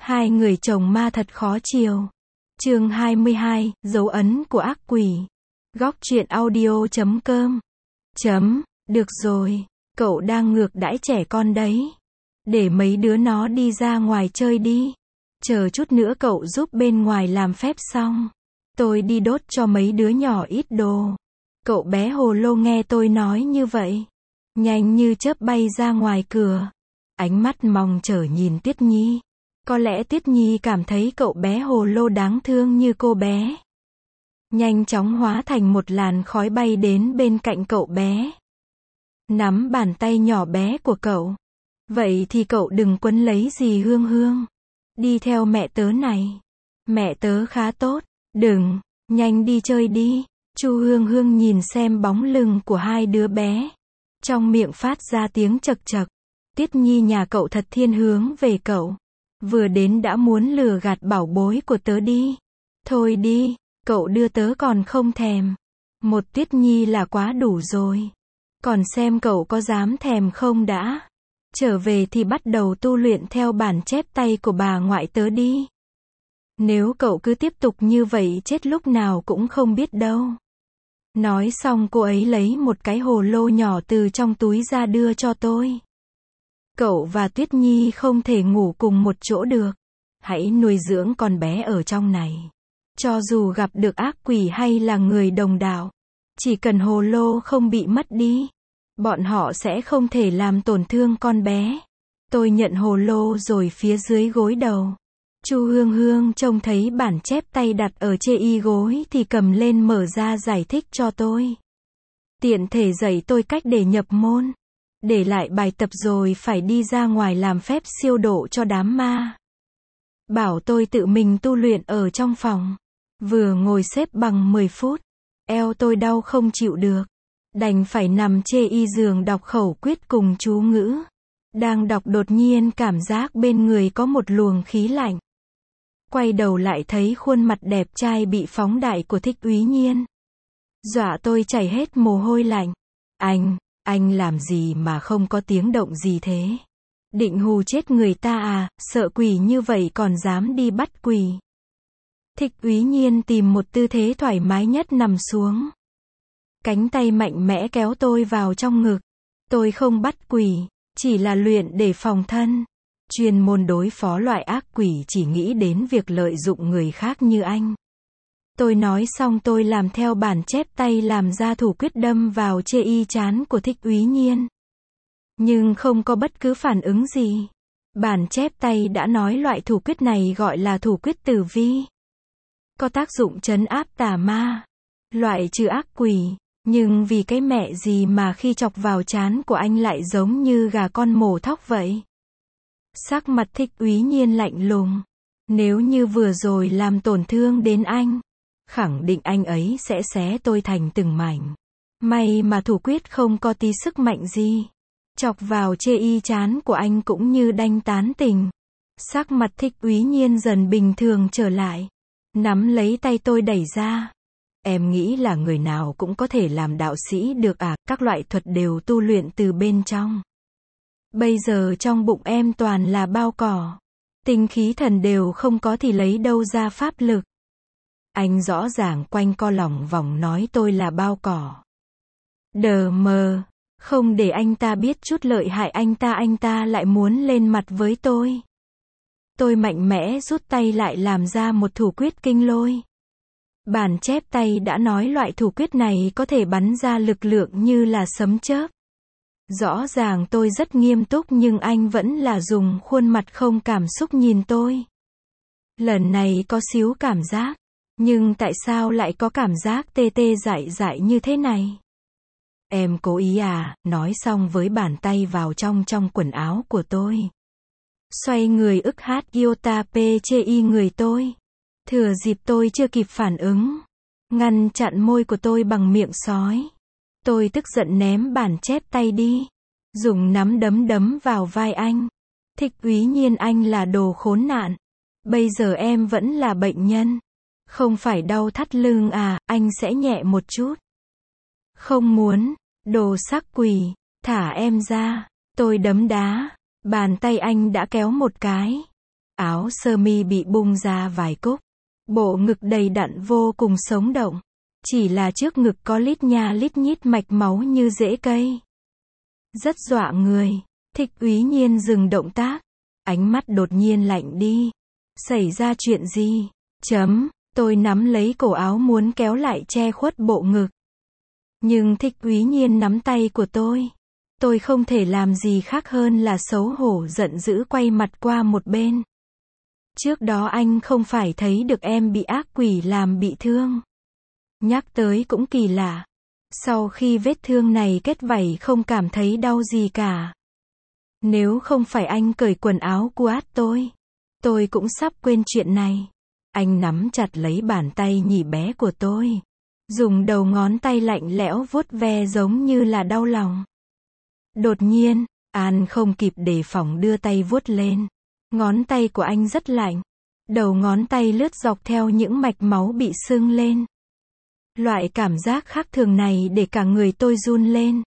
Hai người chồng ma thật khó chiều. Chương 22, dấu ấn của ác quỷ. Góc truyện audio.com. Được rồi, cậu đang ngược đãi trẻ con đấy. Để mấy đứa nó đi ra ngoài chơi đi. Chờ chút nữa cậu giúp bên ngoài làm phép xong. Tôi đi đốt cho mấy đứa nhỏ ít đồ. Cậu bé hồ lô nghe tôi nói như vậy. Nhanh như chớp bay ra ngoài cửa. Ánh mắt mong chờ nhìn Tuyết Nhi. Có lẽ Tuyết Nhi cảm thấy cậu bé hồ lô đáng thương như cô bé. Nhanh chóng hóa thành một làn khói bay đến bên cạnh cậu bé. Nắm bàn tay nhỏ bé của cậu. Vậy thì cậu đừng quấn lấy dì Hương Hương. Đi theo mẹ tớ này. Mẹ tớ khá tốt. Đừng, nhanh đi chơi đi. Chu Hương Hương nhìn xem bóng lưng của hai đứa bé. Trong miệng phát ra tiếng chậc chậc. Tuyết Nhi nhà cậu thật thiên hướng về cậu. Vừa đến đã muốn lừa gạt bảo bối của tớ đi. Thôi đi, cậu đưa tớ còn không thèm. Một Tuyết Nhi là quá đủ rồi. Còn xem cậu có dám thèm không đã. Trở về thì bắt đầu tu luyện theo bản chép tay của bà ngoại tớ đi. Nếu cậu cứ tiếp tục như vậy chết lúc nào cũng không biết đâu. Nói xong cô ấy lấy một cái hồ lô nhỏ từ trong túi ra đưa cho tôi. Cậu và Tuyết Nhi không thể ngủ cùng một chỗ được. Hãy nuôi dưỡng con bé ở trong này. Cho dù gặp được ác quỷ hay là người đồng đạo, chỉ cần hồ lô không bị mất đi, bọn họ sẽ không thể làm tổn thương con bé. Tôi nhận hồ lô rồi phía dưới gối đầu. Chu Hương Hương trông thấy bản chép tay đặt ở chê y gối thì cầm lên mở ra giải thích cho tôi. Tiện thể dạy tôi cách để nhập môn. Để lại bài tập rồi phải đi ra ngoài làm phép siêu độ cho đám ma. Bảo tôi tự mình tu luyện ở trong phòng. Vừa ngồi xếp bằng 10 phút. Eo tôi đau không chịu được. Đành phải nằm chê y giường đọc khẩu quyết cùng chú ngữ. Đang đọc đột nhiên cảm giác bên người có một luồng khí lạnh. Quay đầu lại thấy khuôn mặt đẹp trai bị phóng đại của Thích Úy Nhiên. Dọa tôi chảy hết mồ hôi lạnh. Anh làm gì mà không có tiếng động gì thế? Định hù chết người ta à, sợ quỷ như vậy còn dám đi bắt quỷ. Thích Úy Nhiên tìm một tư thế thoải mái nhất nằm xuống. Cánh tay mạnh mẽ kéo tôi vào trong ngực. Tôi không bắt quỷ, chỉ là luyện để phòng thân. Chuyên môn đối phó loại ác quỷ chỉ nghĩ đến việc lợi dụng người khác như anh. Tôi nói xong tôi làm theo bản chép tay làm ra thủ quyết đâm vào chê y trán của Thích Úy Nhiên. Nhưng không có bất cứ phản ứng gì. Bản chép tay đã nói loại thủ quyết này gọi là thủ quyết tử vi. Có tác dụng trấn áp tà ma, loại trừ ác quỷ. Nhưng vì cái mẹ gì mà khi chọc vào trán của anh lại giống như gà con mổ thóc vậy. Sắc mặt Thích Úy Nhiên lạnh lùng. Nếu như vừa rồi làm tổn thương đến anh, khẳng định anh ấy sẽ xé tôi thành từng mảnh. May mà thủ quyết không có tí sức mạnh gì. Chọc vào chê y trán của anh cũng như đanh tán tình. Sắc mặt Thích Úy Nhiên dần bình thường trở lại. Nắm lấy tay tôi đẩy ra. Em nghĩ là người nào cũng có thể làm đạo sĩ được à, các loại thuật đều tu luyện từ bên trong. Bây giờ trong bụng em toàn là bao cỏ. Tinh khí thần đều không có thì lấy đâu ra pháp lực. Anh rõ ràng quanh co lòng vòng nói tôi là bao cỏ. Đờ mờ, không để anh ta biết chút lợi hại anh ta lại muốn lên mặt với tôi. Tôi mạnh mẽ rút tay lại làm ra một thủ quyết kinh lôi. Bản chép tay đã nói loại thủ quyết này có thể bắn ra lực lượng như là sấm chớp. Rõ ràng tôi rất nghiêm túc nhưng anh vẫn là dùng khuôn mặt không cảm xúc nhìn tôi. Lần này có xíu cảm giác. Nhưng tại sao lại có cảm giác tê tê dại dại như thế này? Em cố ý à, nói xong với bàn tay vào trong quần áo của tôi. Xoay người ức hát Iota P chê y người tôi. Thừa dịp tôi chưa kịp phản ứng. Ngăn chặn môi của tôi bằng miệng sói. Tôi tức giận ném bản chép tay đi. Dùng nắm đấm đấm vào vai anh. Thích Úy Nhiên anh là đồ khốn nạn. Bây giờ em vẫn là bệnh nhân. Không phải đau thắt lưng à, anh sẽ nhẹ một chút. Không muốn, đồ sắc quỷ, thả em ra. Tôi đấm đá. Bàn tay anh đã kéo một cái. Áo sơ mi bị bung ra vài cúc. Bộ ngực đầy đặn vô cùng sống động. Chỉ là trước ngực có lít nha lít nhít mạch máu như rễ cây. Rất dọa người. Thích Úy Nhiên dừng động tác. Ánh mắt đột nhiên lạnh đi. Xảy ra chuyện gì? Tôi nắm lấy cổ áo muốn kéo lại che khuất bộ ngực. Nhưng Thích Úy Nhiên nắm tay của tôi. Tôi không thể làm gì khác hơn là xấu hổ giận dữ quay mặt qua một bên. Trước đó anh không phải thấy được em bị ác quỷ làm bị thương. Nhắc tới cũng kỳ lạ. Sau khi vết thương này kết vảy không cảm thấy đau gì cả. Nếu không phải anh cởi quần áo quát tôi cũng sắp quên chuyện này. Anh nắm chặt lấy bàn tay nhỉ bé của tôi. Dùng đầu ngón tay lạnh lẽo vuốt ve giống như là đau lòng. Đột nhiên, An không kịp đề phòng đưa tay vuốt lên. Ngón tay của anh rất lạnh. Đầu ngón tay lướt dọc theo những mạch máu bị sưng lên. Loại cảm giác khác thường này để cả người tôi run lên.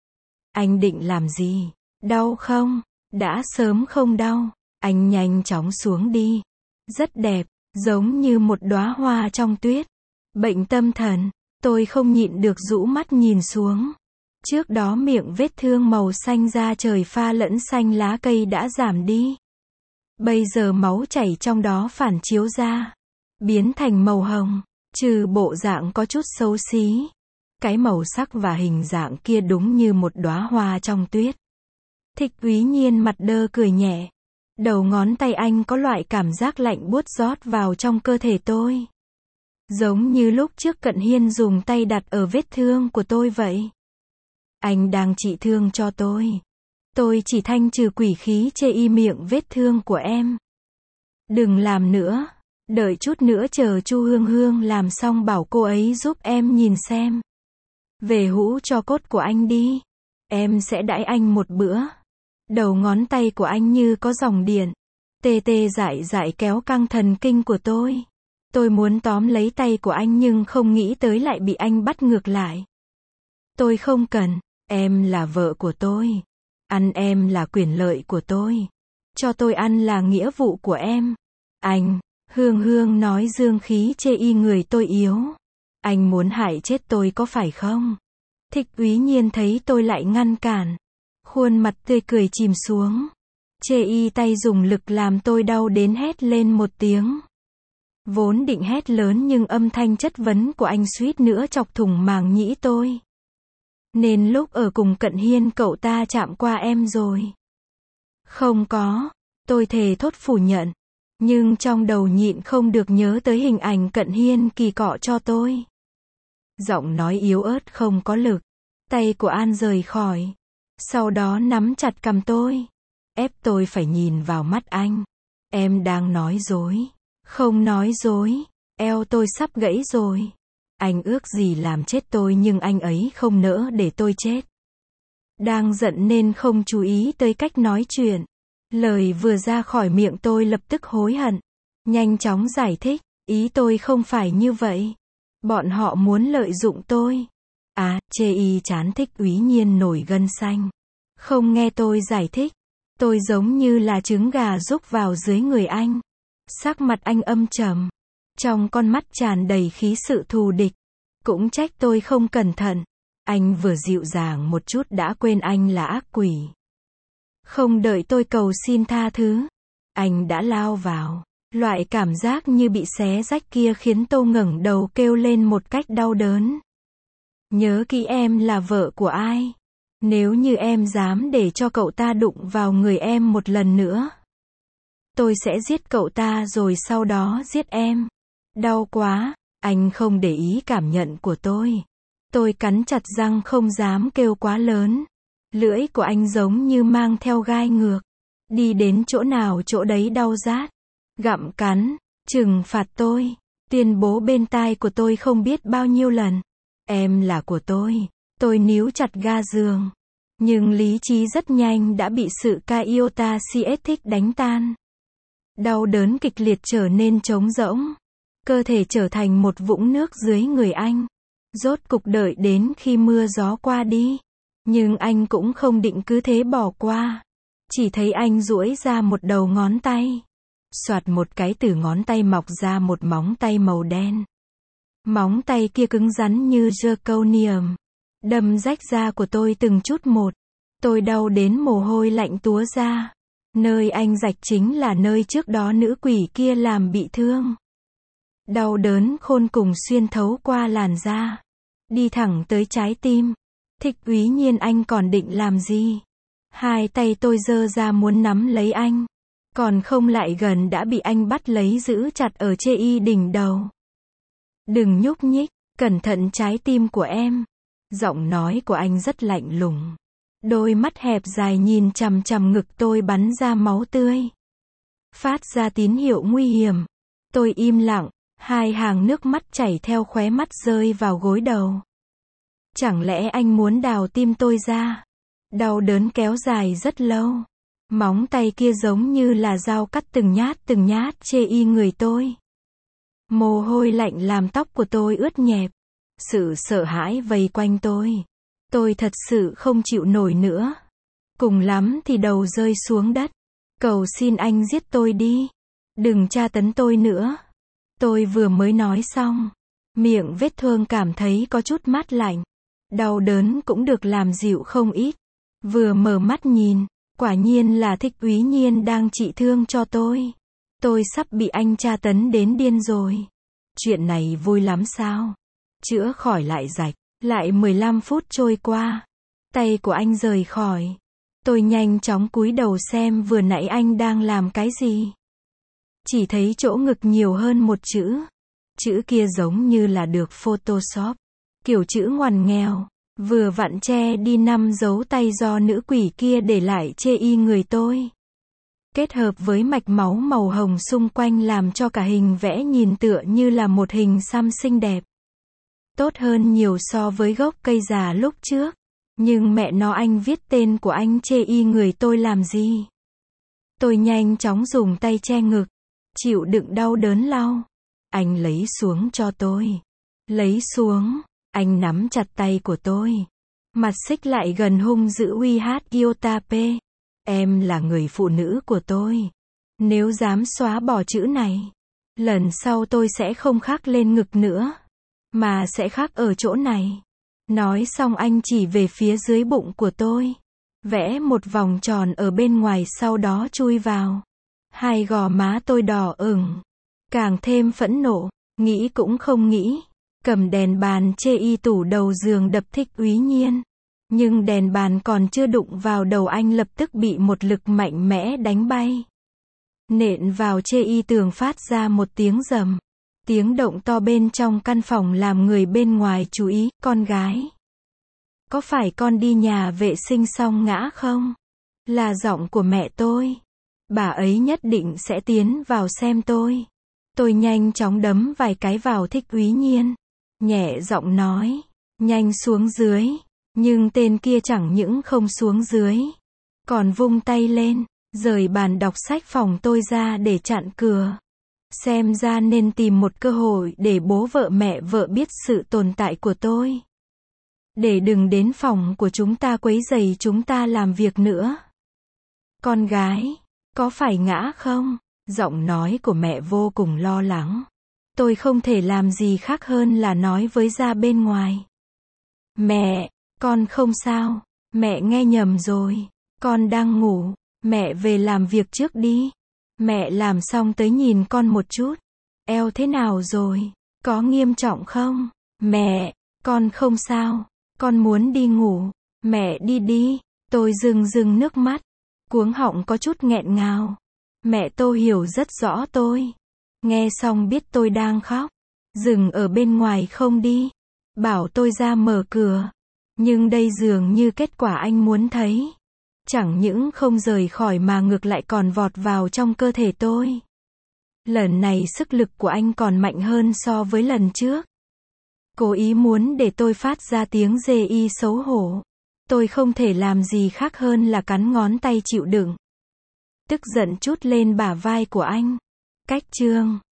Anh định làm gì? Đau không? Đã sớm không đau. Anh nhanh chóng xuống đi. Rất đẹp, giống như một đóa hoa trong tuyết. Bệnh tâm thần, tôi không nhịn được rũ mắt nhìn xuống. Trước đó miệng vết thương màu xanh da trời pha lẫn xanh lá cây đã giảm đi. Bây giờ máu chảy trong đó phản chiếu ra. Biến thành màu hồng. Trừ bộ dạng có chút xấu xí. Cái màu sắc và hình dạng kia đúng như một đóa hoa trong tuyết. Thích Úy Nhiên mặt đơ cười nhẹ. Đầu ngón tay anh có loại cảm giác lạnh buốt rót vào trong cơ thể tôi. Giống như lúc trước Cận Hiên dùng tay đặt ở vết thương của tôi vậy. Anh đang trị thương cho tôi. Tôi chỉ thanh trừ quỷ khí chê y miệng vết thương của em. Đừng làm nữa. Đợi chút nữa chờ Chu Hương Hương làm xong bảo cô ấy giúp em nhìn xem. Về hũ cho cốt của anh đi. Em sẽ đãi anh một bữa. Đầu ngón tay của anh như có dòng điện. Tê tê dại dại kéo căng thần kinh của tôi. Tôi muốn tóm lấy tay của anh nhưng không nghĩ tới lại bị anh bắt ngược lại. Tôi không cần. Em là vợ của tôi. Ăn em là quyền lợi của tôi. Cho tôi ăn là nghĩa vụ của em. Anh. Hương Hương nói dương khí chê y người tôi yếu. Anh muốn hại chết tôi có phải không? Thích Úy Nhiên thấy tôi lại ngăn cản. Khuôn mặt tươi cười chìm xuống. Chê y tay dùng lực làm tôi đau đến hét lên một tiếng. Vốn định hét lớn nhưng âm thanh chất vấn của anh suýt nữa chọc thủng màng nhĩ tôi. Nên lúc ở cùng Cận Hiên cậu ta chạm qua em rồi. Không có. Tôi thề thốt phủ nhận. Nhưng trong đầu nhịn không được nhớ tới hình ảnh Cận Hiên kỳ cọ cho tôi. Giọng nói yếu ớt không có lực. Tay của An rời khỏi. Sau đó nắm chặt cằm tôi. Ép tôi phải nhìn vào mắt anh. Em đang nói dối. Không nói dối. Eo tôi sắp gãy rồi. Anh ước gì làm chết tôi nhưng anh ấy không nỡ để tôi chết. Đang giận nên không chú ý tới cách nói chuyện. Lời vừa ra khỏi miệng tôi lập tức hối hận. Nhanh chóng giải thích. Ý tôi không phải như vậy. Bọn họ muốn lợi dụng tôi. Chê y chán Thích Úy Nhiên nổi gân xanh. Không nghe tôi giải thích. Tôi giống như là trứng gà rúc vào dưới người anh. Sắc mặt anh âm trầm. Trong con mắt tràn đầy khí sự thù địch. Cũng trách tôi không cẩn thận. Anh vừa dịu dàng một chút đã quên anh là ác quỷ. Không đợi tôi cầu xin tha thứ. Anh đã lao vào. Loại cảm giác như bị xé rách kia khiến tôi ngẩng đầu kêu lên một cách đau đớn. Nhớ kỹ em là vợ của ai. Nếu như em dám để cho cậu ta đụng vào người em một lần nữa. Tôi sẽ giết cậu ta rồi sau đó giết em. Đau quá. Anh không để ý cảm nhận của tôi. Tôi cắn chặt răng không dám kêu quá lớn. Lưỡi của anh giống như mang theo gai ngược. Đi đến chỗ nào chỗ đấy đau rát. Gặm cắn. Trừng phạt tôi. Tuyên bố bên tai của tôi không biết bao nhiêu lần. Em là của tôi. Tôi níu chặt ga giường. Nhưng lý trí rất nhanh đã bị sự iota siết đánh tan. Đau đớn kịch liệt trở nên trống rỗng. Cơ thể trở thành một vũng nước dưới người anh. Rốt cục đợi đến khi mưa gió qua đi. Nhưng anh cũng không định cứ thế bỏ qua. Chỉ thấy anh duỗi ra một đầu ngón tay. Soạt một cái từ ngón tay mọc ra một móng tay màu đen. Móng tay kia cứng rắn như zirconium. Đâm rách da của tôi từng chút một. Tôi đau đến mồ hôi lạnh túa ra. Nơi anh rạch chính là nơi trước đó nữ quỷ kia làm bị thương. Đau đớn khôn cùng xuyên thấu qua làn da. Đi thẳng tới trái tim. Thích Úy Nhiên, anh còn định làm gì? Hai tay tôi giơ ra muốn nắm lấy anh. Còn không lại gần đã bị anh bắt lấy giữ chặt ở chê y đỉnh đầu. Đừng nhúc nhích, cẩn thận trái tim của em. Giọng nói của anh rất lạnh lùng. Đôi mắt hẹp dài nhìn chằm chằm ngực tôi bắn ra máu tươi. Phát ra tín hiệu nguy hiểm. Tôi im lặng, hai hàng nước mắt chảy theo khóe mắt rơi vào gối đầu. Chẳng lẽ anh muốn đào tim tôi ra? Đau đớn kéo dài rất lâu. Móng tay kia giống như là dao cắt từng nhát chê y người tôi. Mồ hôi lạnh làm tóc của tôi ướt nhẹp. Sự sợ hãi vây quanh tôi. Tôi thật sự không chịu nổi nữa. Cùng lắm thì đầu rơi xuống đất. Cầu xin anh giết tôi đi. Đừng tra tấn tôi nữa. Tôi vừa mới nói xong. Miệng vết thương cảm thấy có chút mát lạnh. Đau đớn cũng được làm dịu không ít. Vừa mở mắt nhìn, quả nhiên là Thích Úy Nhiên đang trị thương cho tôi. Tôi sắp bị anh tra tấn đến điên rồi. Chuyện này vui lắm sao? Chữa khỏi lại rạch. Lại 15 phút trôi qua. Tay của anh rời khỏi. Tôi nhanh chóng cúi đầu xem vừa nãy anh đang làm cái gì. Chỉ thấy chỗ ngực nhiều hơn một chữ. Chữ kia giống như là được Photoshop. Kiểu chữ ngoằn nghèo. Vừa vặn che đi 5 dấu tay do nữ quỷ kia để lại chê y người tôi. Kết hợp với mạch máu màu hồng xung quanh làm cho cả hình vẽ nhìn tựa như là một hình xăm xinh đẹp. Tốt hơn nhiều so với gốc cây già lúc trước. Nhưng mẹ nó, anh viết tên của anh chê y người tôi làm gì? Tôi nhanh chóng dùng tay che ngực. Chịu đựng đau đớn lau. Anh lấy xuống cho tôi. Lấy xuống. Anh nắm chặt tay của tôi. Mặt xích lại gần hung dữ uy hát Iotape. Em là người phụ nữ của tôi. Nếu dám xóa bỏ chữ này. Lần sau tôi sẽ không khắc lên ngực nữa. Mà sẽ khắc ở chỗ này. Nói xong anh chỉ về phía dưới bụng của tôi. Vẽ một vòng tròn ở bên ngoài sau đó chui vào. Hai gò má tôi đỏ ửng. Càng thêm phẫn nộ. Nghĩ cũng không nghĩ. Cầm đèn bàn chê y tủ đầu giường đập Thích Úy Nhiên. Nhưng đèn bàn còn chưa đụng vào đầu anh lập tức bị một lực mạnh mẽ đánh bay. Nện vào chê y tường phát ra một tiếng rầm. Tiếng động to bên trong căn phòng làm người bên ngoài chú ý. Con gái. Có phải con đi nhà vệ sinh xong ngã không? Là giọng của mẹ tôi. Bà ấy nhất định sẽ tiến vào xem tôi. Tôi nhanh chóng đấm vài cái vào Thích Úy Nhiên. Nhẹ giọng nói. Nhanh xuống dưới. Nhưng tên kia chẳng những không xuống dưới. Còn vung tay lên. Rời bàn đọc sách phòng tôi ra để chặn cửa. Xem ra nên tìm một cơ hội để bố vợ mẹ vợ biết sự tồn tại của tôi. Để đừng đến phòng của chúng ta quấy rầy chúng ta làm việc nữa. Con gái. Có phải ngã không? Giọng nói của mẹ vô cùng lo lắng. Tôi không thể làm gì khác hơn là nói với ra bên ngoài. Mẹ, con không sao. Mẹ nghe nhầm rồi. Con đang ngủ. Mẹ về làm việc trước đi. Mẹ làm xong tới nhìn con một chút. Eo thế nào rồi? Có nghiêm trọng không? Mẹ, con không sao. Con muốn đi ngủ. Mẹ đi đi. Tôi rưng nước mắt. Cuống họng có chút nghẹn ngào. Mẹ tôi hiểu rất rõ tôi. Nghe xong biết tôi đang khóc. Dừng ở bên ngoài không đi. Bảo tôi ra mở cửa. Nhưng đây dường như kết quả anh muốn thấy. Chẳng những không rời khỏi mà ngược lại còn vọt vào trong cơ thể tôi. Lần này sức lực của anh còn mạnh hơn so với lần trước. Cố ý muốn để tôi phát ra tiếng dê y xấu hổ. Tôi không thể làm gì khác hơn là cắn ngón tay chịu đựng. Tức giận trút lên bả vai của anh. Cách chương